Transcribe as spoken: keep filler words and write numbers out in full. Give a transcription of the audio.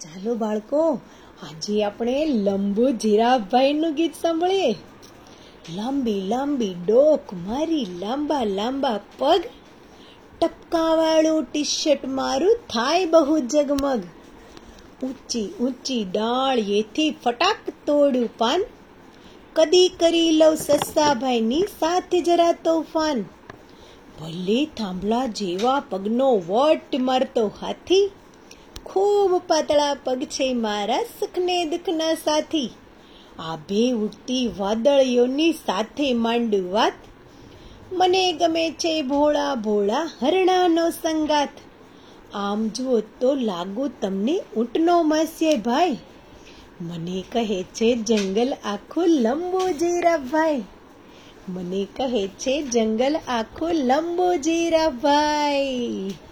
ચાલો બાળકો, આજે આપણે લંબુ જીરાફભાઈનું ગીત સાંભળીએ. લાંબી લાંબી ડોક મારી, લાંબા લાંબા પગ, ટપકાવાળું ટી શર્ટ મારું, થાય બહુ જગમગ. ઊંચી ઊંચી ડાળીએથી ફટાક તોડું પાન, કદી કરી લઉં સસાભાઈની સાથે જરા તોફાન. ભલે થાંભલા જેવા પગનો વટ મારતો હાથી, ખૂબ પાતળા પગ છે મારા સુખને દુઃખના સાથી. આભે ઉડતી વાદળીઓની સાથે માંડું વાત, મને ગમે છે ભોળા ભોળા હરણાનો સંગાત. આમ જુઓ તો લાગુ તમને ઊંટનો માસ્ય ભાઈ, મને કહે છે જંગલ આખું લંબુ જીરાફભાઈ. મને કહે છે જંગલ આખું લંબુ જીરાફભાઈ.